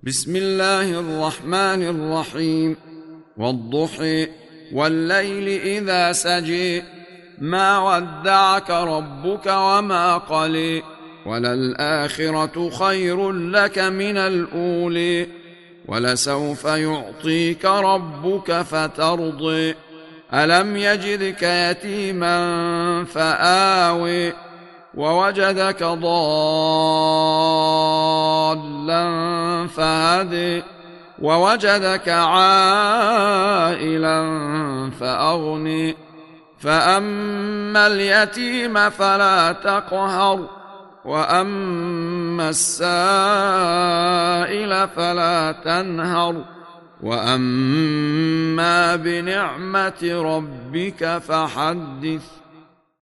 بسم الله الرحمن الرحيم. والضحى والليل إذا سجى ما ودعك ربك وما قلى وللآخرة خير لك من الأولى ولسوف يعطيك ربك فترضى ألم يجدك يتيما فآوى ووجدك ضالا فهدي ووجدك عائلا فأغني فأما اليتيم فلا تقهر وأما السائل فلا تنهر وأما بنعمة ربك فحدث.